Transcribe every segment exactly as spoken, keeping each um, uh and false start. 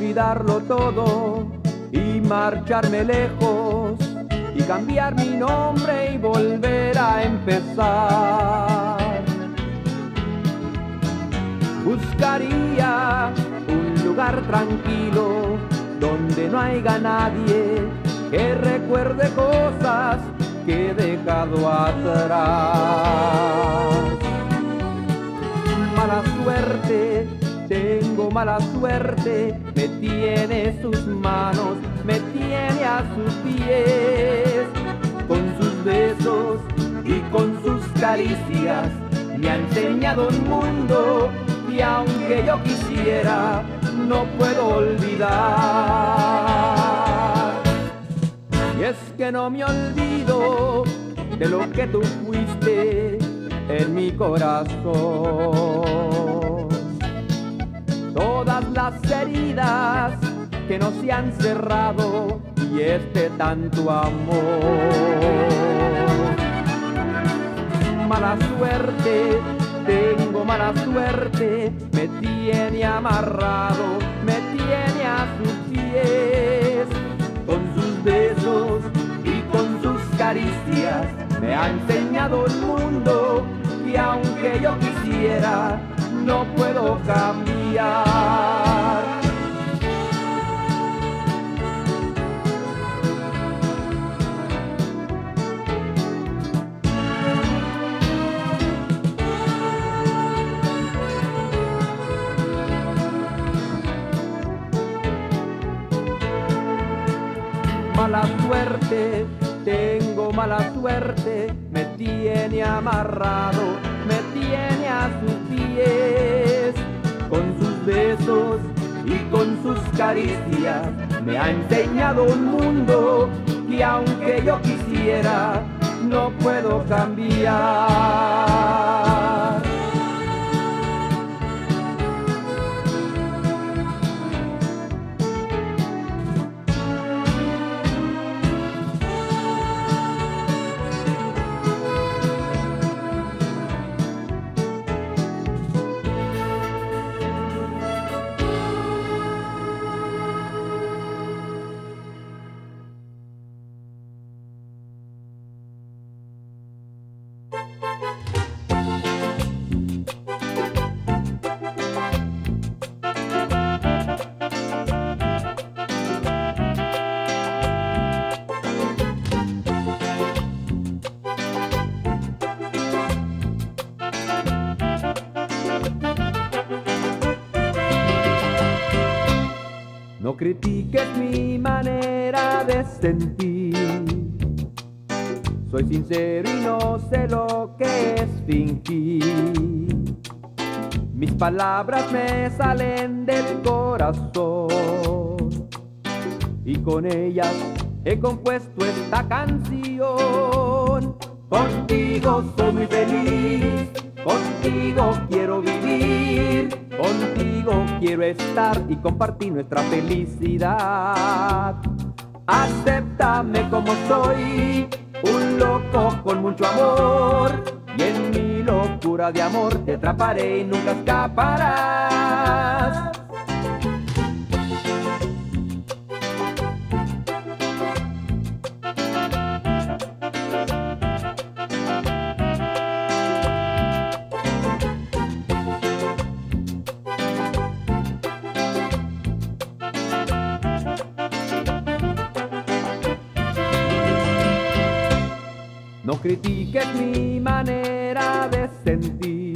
olvidarlo todo y marcharme lejos y cambiar mi nombre y volver a empezar. Buscaría un lugar tranquilo donde no haya nadie que recuerde cosas que he dejado atrás. Mala suerte, tengo mala suerte, me tiene en sus manos, me tiene a sus pies, con sus besos y con sus caricias, me ha enseñado un mundo que aunque yo quisiera, no puedo olvidar. Y es que no me olvido de lo que tú fuiste en mi corazón. Todas las heridas que no se han cerrado y este tanto amor. Mala suerte, tengo mala suerte, me tiene amarrado, me tiene a sus pies, con sus besos y con sus caricias, me ha enseñado el mundo que aunque yo quisiera, no puedo cambiar. Mala suerte, tengo mala suerte, me tiene amarrado, me tiene a sus pies, con sus besos y con sus caricias, me ha enseñado un mundo que aunque yo quisiera, no puedo cambiar. No critiques mi manera de sentir, soy sincero y no sé lo que es fingir. Mis palabras me salen del corazón y con ellas he compuesto esta canción. Contigo soy muy feliz, contigo quiero vivir, contigo quiero estar y compartir nuestra felicidad. Acéptame como soy, un loco con mucho amor, y en mi locura de amor te atraparé y nunca escaparás. No critiques mi manera de sentir,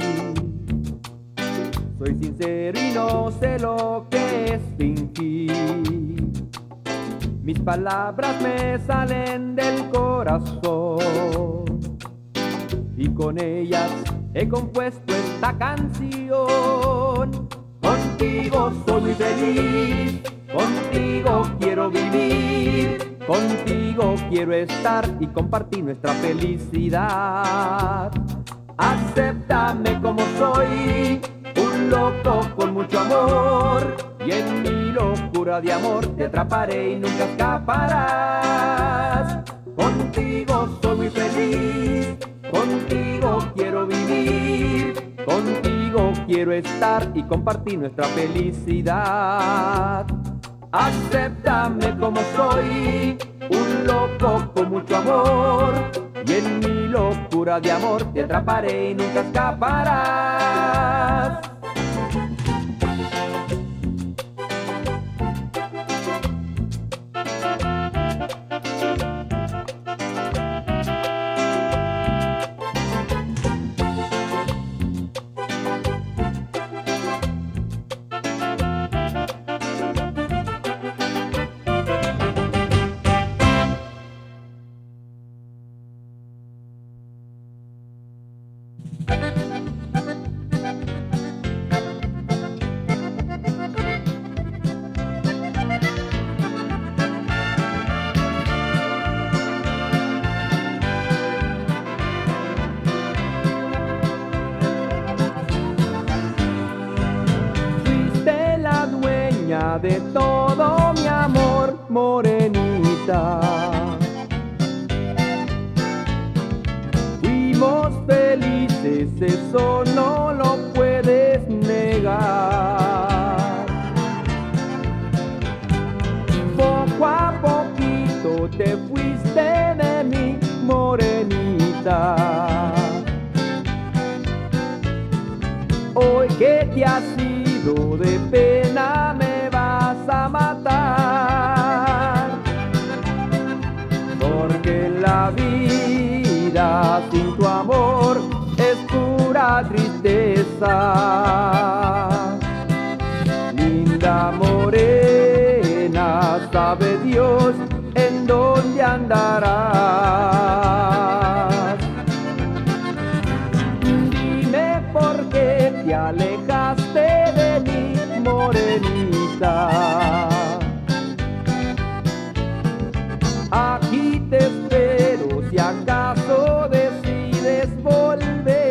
soy sincero y no sé lo que es fingir. Mis palabras me salen del corazón y con ellas he compuesto esta canción. Contigo soy muy feliz, contigo quiero vivir, contigo quiero estar y compartir nuestra felicidad. Acéptame como soy, un loco con mucho amor, y en mi locura de amor te atraparé y nunca escaparás. Contigo soy muy feliz, contigo quiero vivir, contigo quiero estar y compartir nuestra felicidad. Acéptame como soy, un loco con mucho amor, y en mi locura de amor te atraparé y nunca escaparás. De todo mi amor, morenita. Fuimos felices, eso no lo puedes negar. Poco a poquito te fuiste de mí, morenita. Hoy que te has ido de pena me vas a matar, porque la vida sin tu amor es pura tristeza. Linda morena, sabe Dios en dónde andarás. Dime por qué te alejaste de mí, morenita. Aquí te espero si acaso decides volver.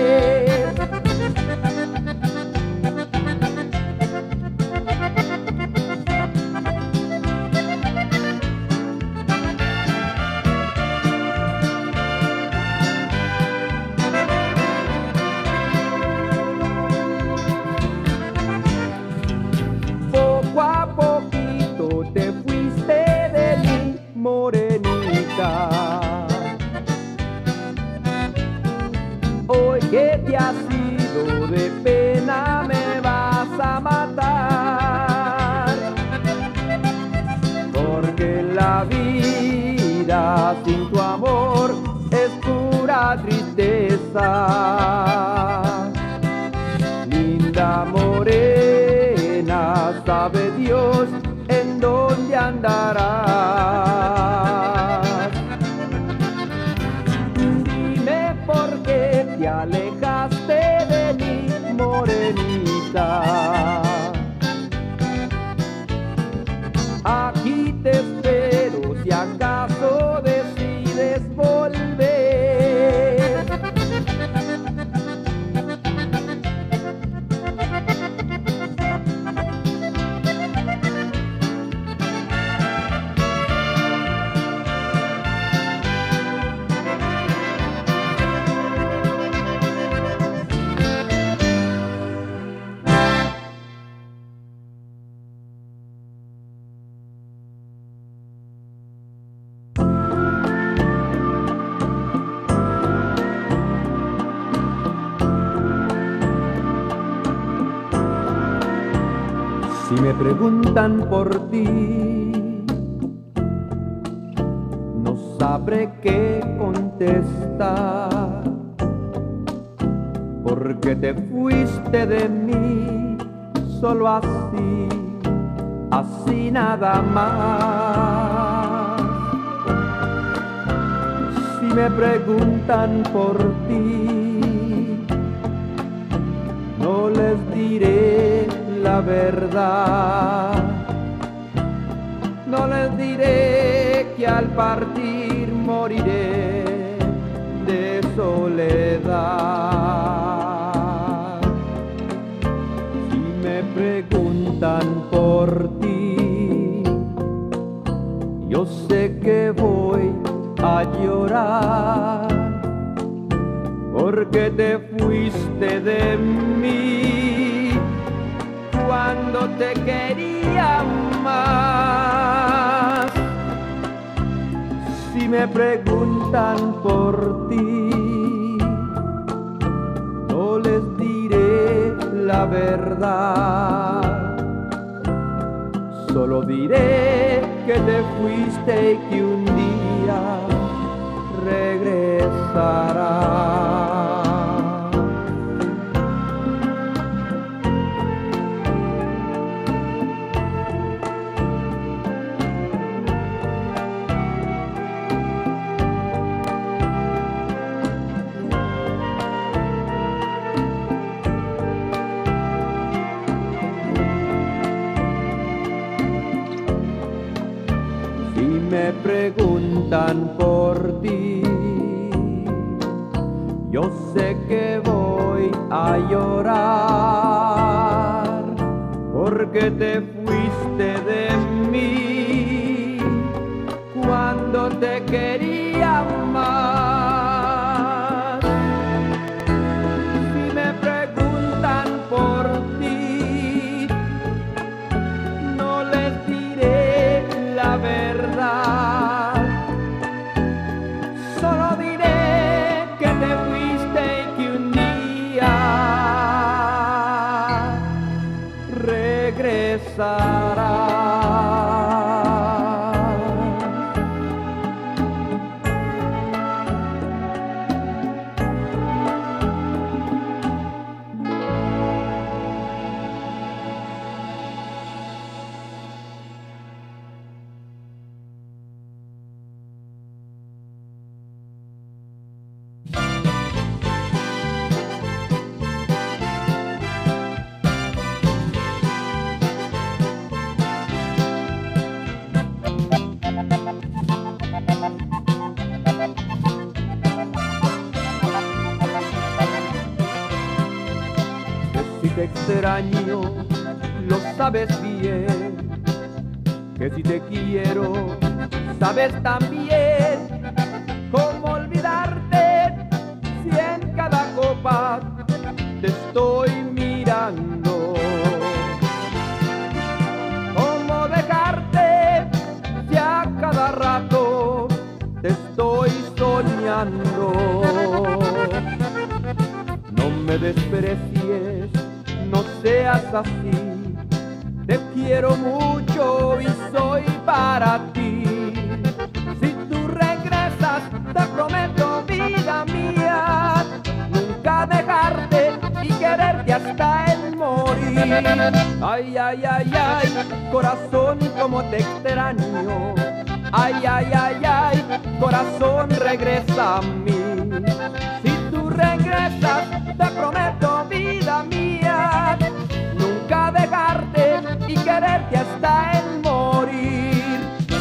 Poco a poquito te fuiste de mí, morenita. Hoy que te has ido de pena me vas a matar, porque la vida sin tu amor es pura tristeza. Linda morena, sabe Dios en dónde andarás. Dime por qué te alejaste de mí, morenita. Aquí te espero si acaso decides volver. Si me preguntan por ti, no sabré qué contestar, porque te fuiste de mí solo así, así nada más. Si me preguntan por ti, no les diré la verdad, no les diré que al partir moriré de soledad. Si me preguntan por ti, yo sé que voy a llorar, porque te fuiste de mí cuando te quería más. Si me preguntan por ti, no les diré la verdad. Solo diré que te fuiste y que un día regresarás. Me preguntan por ti, yo sé que voy a llorar, porque te fuiste de mí cuando te quería más. Si me preguntan por ti, no les diré la verdad. Solo diré que te fuiste y que un día regresarás. Si te extraño, lo sabes bien, que si te quiero, sabes también cómo olvidarte si en cada copa te estoy mirando. Cómo dejarte si a cada rato te estoy soñando. No me desprecies, no seas así, te quiero mucho y soy para ti. Si tú regresas, te prometo, vida mía, nunca dejarte y quererte hasta el morir. Ay, ay, ay, ay, corazón, como te extraño. Ay, ay, ay, ay, corazón, regresa a mí. Si tú regresas, te prometo, vida mía, nunca dejarte y quererte hasta el morir.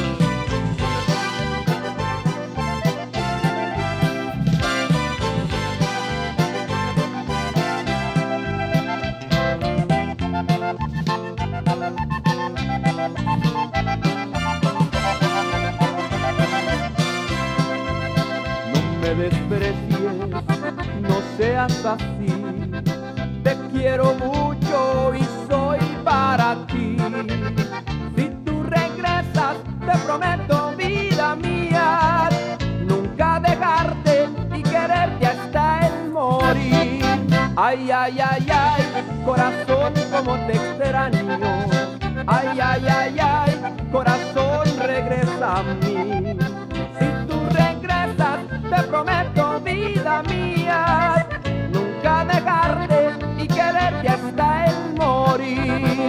No me desprecies, no seas así, te quiero mucho y soy para ti. Si tú regresas, te prometo, vida mía, nunca dejarte y quererte hasta el morir. Ay, ay, ay, ay, corazón, como te extraño. Ay, ay, ay, ay, corazón, regresa a mí. Si tú regresas, te prometo, vida mía, nunca dejarte y quererte hasta el morir.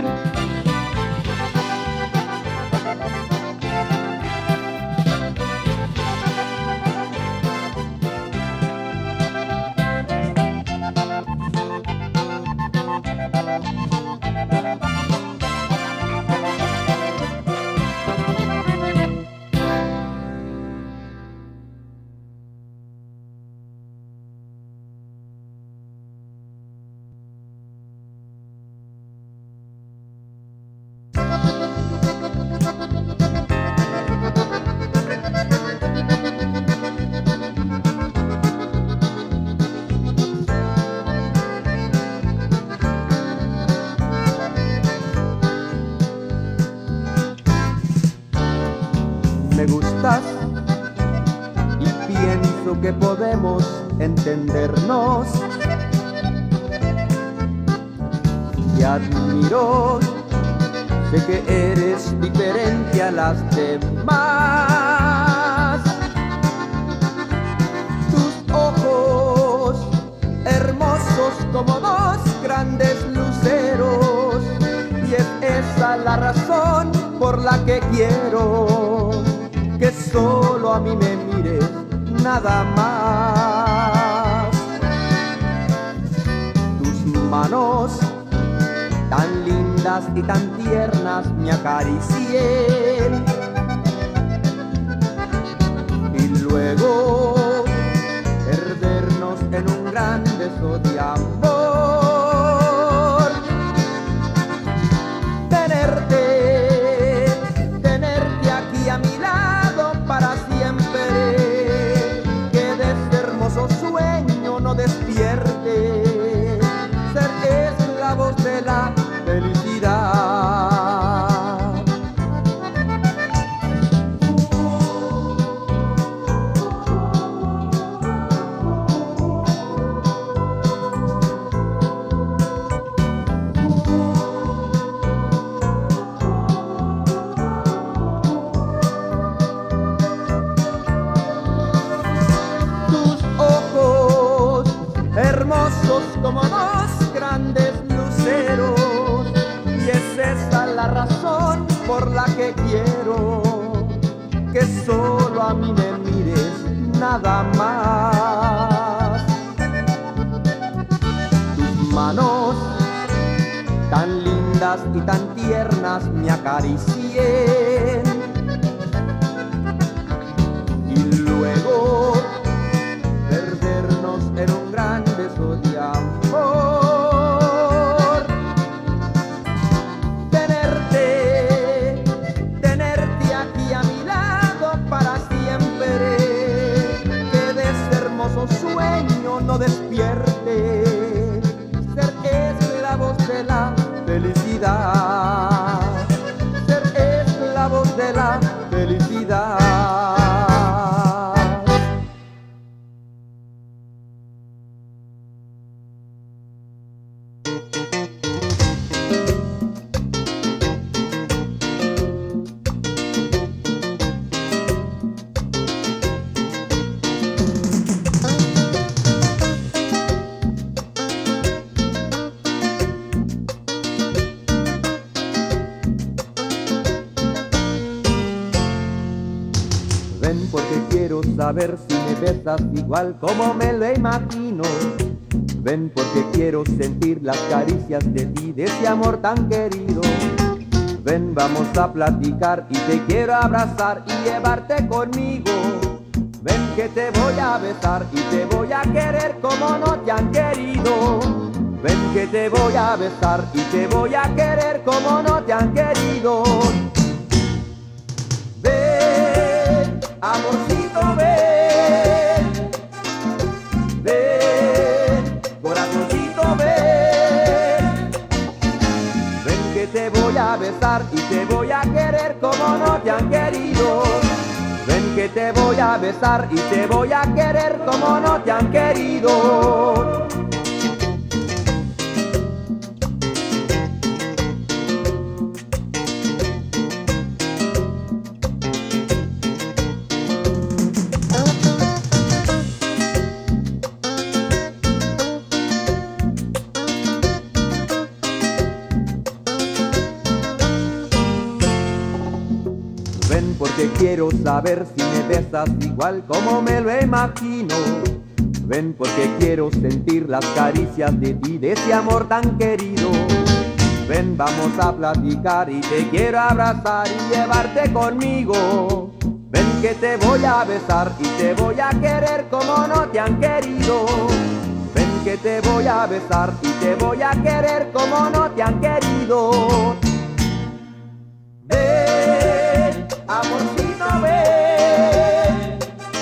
entendernos. Te admiro, sé que eres diferente a las demás. Tus ojos, hermosos como dos grandes luceros, y es esa la razón por la que quiero que solo a mí me mires, nada más. Tus manos tan lindas y tan tiernas me acaricien, y luego perdernos en un gran beso de amor. Tenerte, tenerte aquí a mi lado para siempre, que de este hermoso sueño no despierte, ser esclavos de la felicidad. Tus ojos, hermosos como dos grandes luceros, y es esa la razón por la que quiero que solo a mí me mires, nada más. Tus manos tan lindas y tan tiernas me acaricien, y luego perdernos en un gran beso de amor. Tenerte, tenerte aquí a mi lado para siempre, que de este hermoso sueño no despierte, ser esclavos de la felicidad, ser esclavos de la felicidad. Ven porque quiero saber si me besas igual como me lo imagino. Ven porque quiero sentir las caricias de ti, de ese amor tan querido. Ven, vamos a platicar y te quiero abrazar y llevarte conmigo. Ven que te voy a besar y te voy a querer como no te han querido. Ven que te voy a besar y te voy a querer como no te han querido. Ven, amorcito, ven. Ven, corazoncito, ven. Ven que te voy a besar y te voy a querer como no te han querido. Ven que te voy a besar y te voy a querer como no te han querido. Ven porque quiero saber si me besas igual como me lo imagino. Ven porque quiero sentir las caricias de ti, de ese amor tan querido. Ven, vamos a platicar y te quiero abrazar y llevarte conmigo. Ven que te voy a besar y te voy a querer como no te han querido. Ven que te voy a besar y te voy a querer como no te han querido. Ven, amorcito, ven.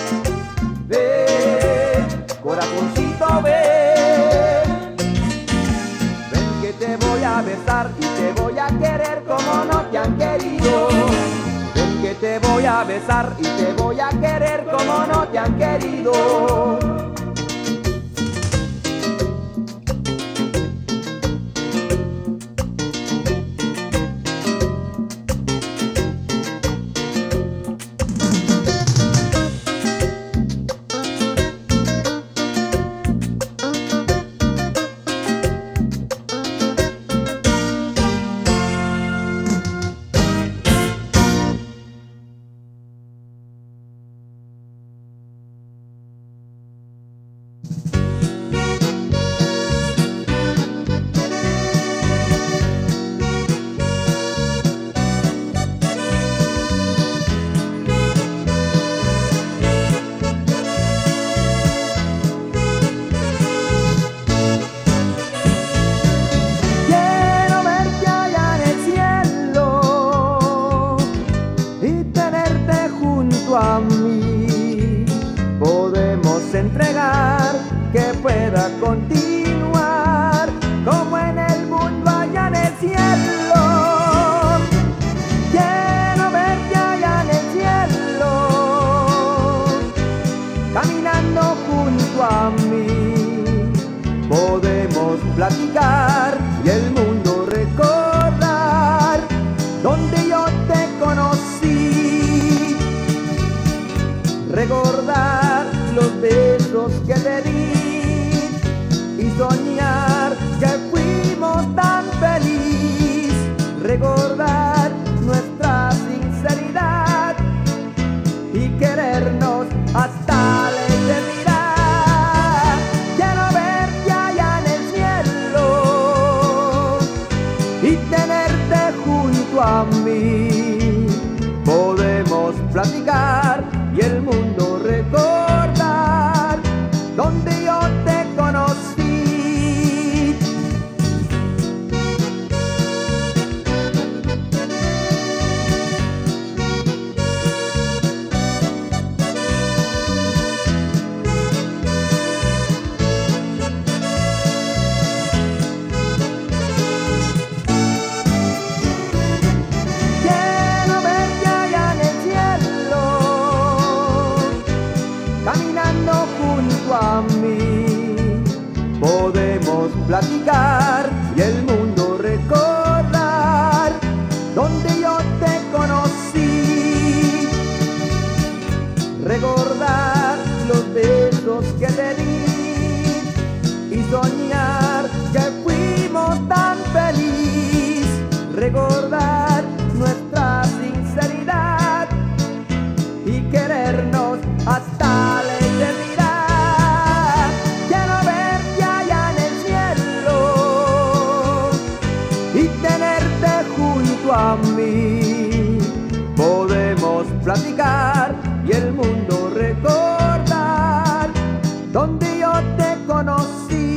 Ven, corazoncito, ven. Ven que te voy a besar y te voy a querer como no te han querido. Ven que te voy a besar y te voy a querer como no te han querido. que pueda continuar como en el mundo allá en el cielo. Quiero verte allá en el cielo, caminando junto a mí. Podemos platicar y el mundo recordar donde yo te conocí. Recordar los besos que te di y soñar que fuimos tan feliz. Recordar nuestra sinceridad y querernos hasta la eternidad. Quiero verte allá en el cielo y tenerte junto a mí. Podemos platicar y el mundo recordar donde yo te conocí. Quiero verte allá en el cielo, caminando junto a mí. Podemos platicar y el mundo recordar donde yo te conocí. Recordar los besos que te di y soñar que fuimos tan feliz. Recordar nuestra sinceridad y querernos hasta la eternidad. Quiero verte allá en el cielo y tenerte junto a mí. Podemos platicar y el mundo recordar donde yo te conocí.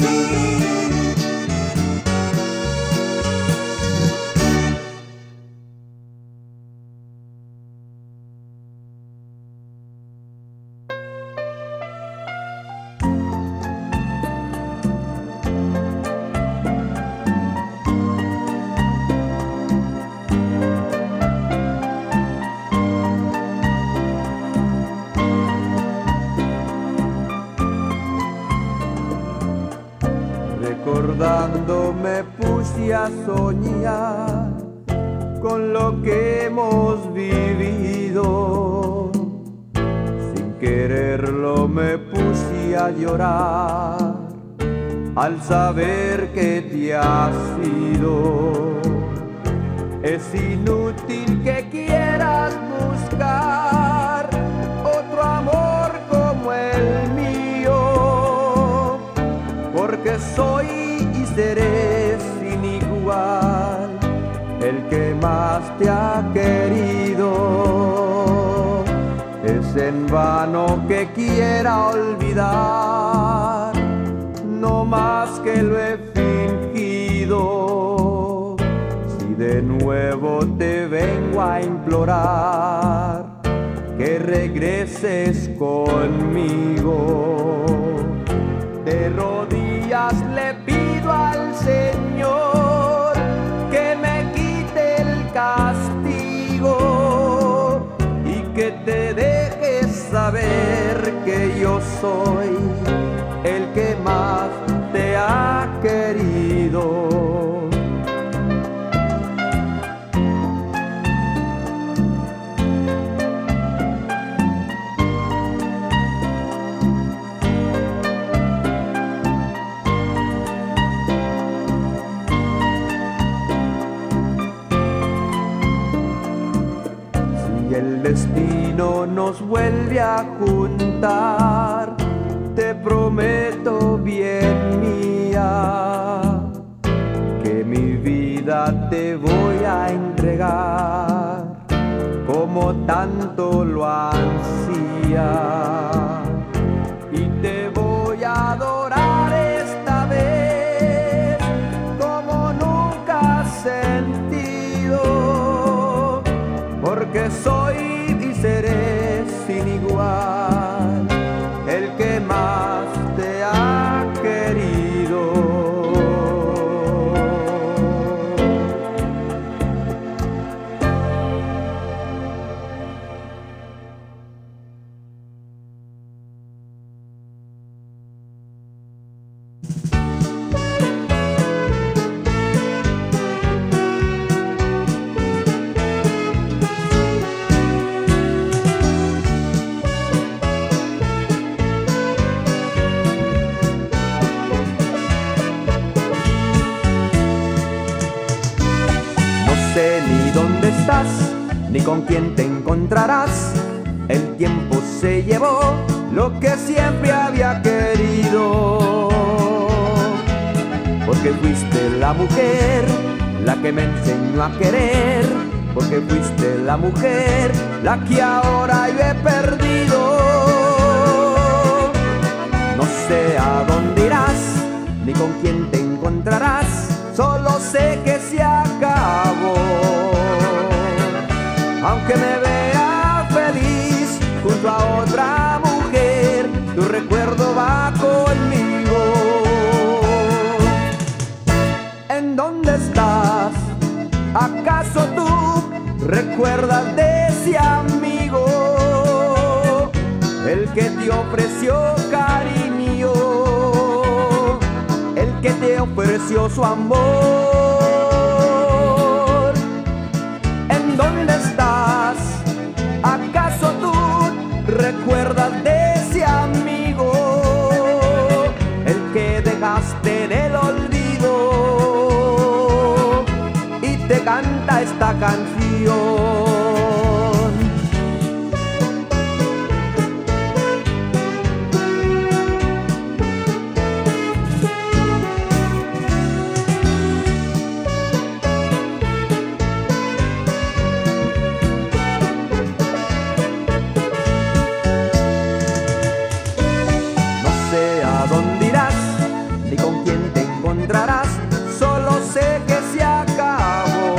Recordando me puse a soñar con lo que hemos vivido. Sin quererlo me puse a llorar al saber que te has ido. Es inútil que quieras buscar otro amor como el mío, porque soy y seré sin igual el que más te ha querido. Es en vano que quiera olvidar, no más que lo he fingido. Si de nuevo te vengo a implorar que regreses conmigo, de rodillas le pido al Señor que me quite el castigo y que te dejes saber que yo soy el que más te ha querido. El destino nos vuelve a juntar, te prometo, bien mía, que mi vida te voy a entregar como tanto lo ansía, y te voy a adorar esta vez como nunca has sentido, porque soy y seré sin igual el que más te ha estás, ni con quién te encontrarás. El tiempo se llevó lo que siempre había querido, porque fuiste la mujer la que me enseñó a querer, porque fuiste la mujer la que ahora yo he perdido. No sé a dónde irás, ni con quién te encontrarás, solo sé que se acabó. Aunque me vea feliz junto a otra mujer, tu recuerdo va conmigo. ¿En dónde estás? ¿Acaso tú recuerdas de ese amigo, el que te ofreció cariño, el que te ofreció su amor? ¿En dónde estás? ¿Acaso tú recuerdas de ese amigo, el que dejaste en el olvido y te canta esta canción? ¿Dónde irás? Ni con quién te encontrarás, solo sé que se acabó.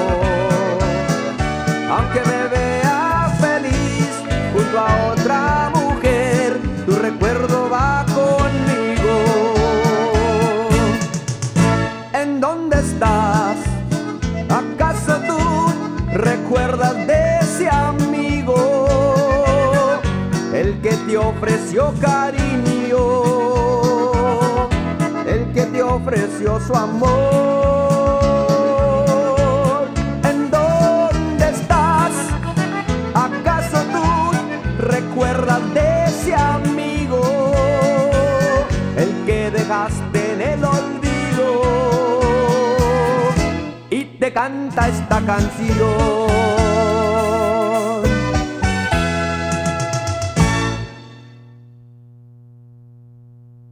Aunque me vea feliz junto a otra mujer, tu recuerdo va conmigo. ¿En dónde estás? ¿Acaso tú recuerdas de ese amigo, el que te ofreció cariño, el que te ofreció su amor? ¿En dónde estás? ¿Acaso tú recuerdas de ese amigo, el que dejaste en el olvido y te canta esta canción?